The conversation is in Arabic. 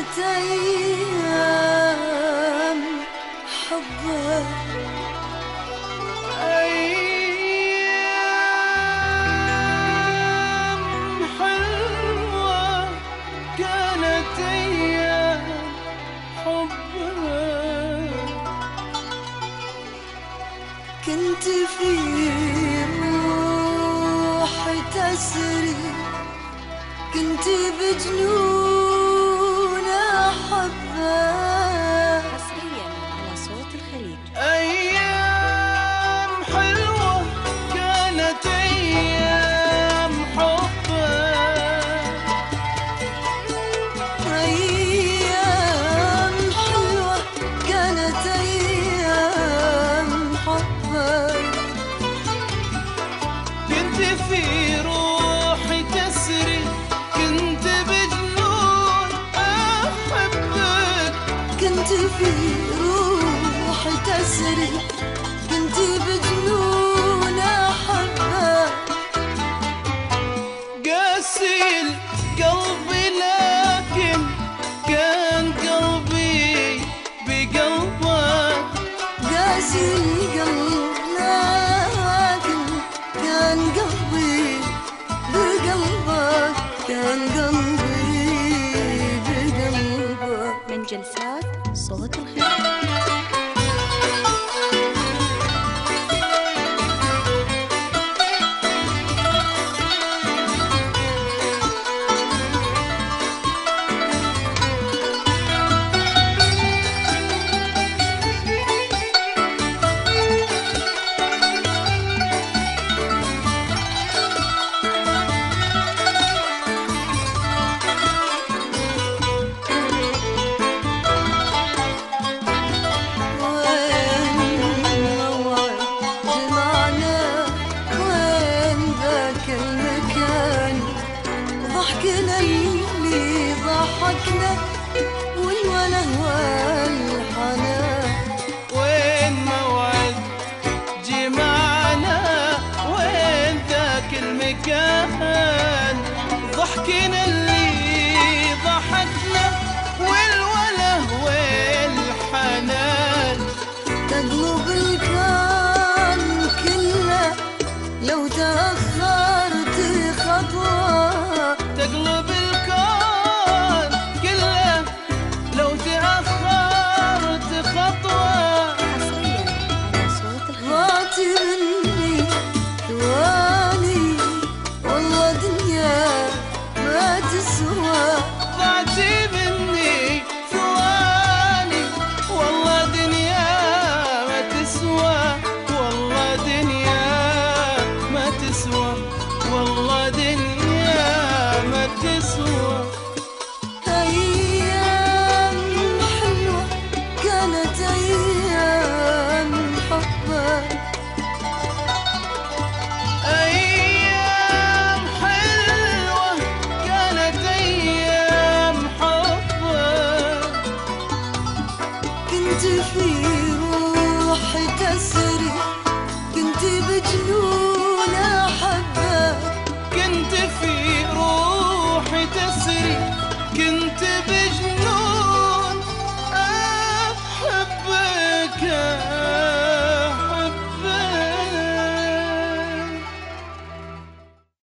كانت أيام حبك، أيام حلوة كانت أيام حبك. كنت في روحي تسري، كنت بجنون أحبك. حصريا على صوت الخليج. أيام حلوة كانت أيام حبك. أيام حلوة كانت أيام حبك. كنت في روحي تسري، كنت بجنون أحبك. كنت في روحي تسري، كنت بجنون أحبك. قاسي قلبي لكن كان قلبي بقلبك. قاسي القلب لكن كان قلبي بقلبك، كان قلبي بقلبك. من جلسات صوت الخليج. ضحكنا اللي ضحكنا والوله والحنان. وين موعد جمعنا، وين ذاك المكان. ضحكنا اللي ضحكنا والوله والحنان. تقلب الكون كله لو تأخرت خطوة. تقلب الكون كله لو تأخرت خطوة. حصريا على صوت الخليج. ضاعت مني ثواني والله دنيا ما تسوى. ضاعت مني ثواني والله دنيا ما تسوى. والله دنيا ما تسوى. والله دنيا ما تسوى. أيام حلوة كانت أيام حبك. أيام حلوة كانت أيام حبك. كنت في روحي تسري، كنت بجنون أحبك. كنت في روحي تسري، كنت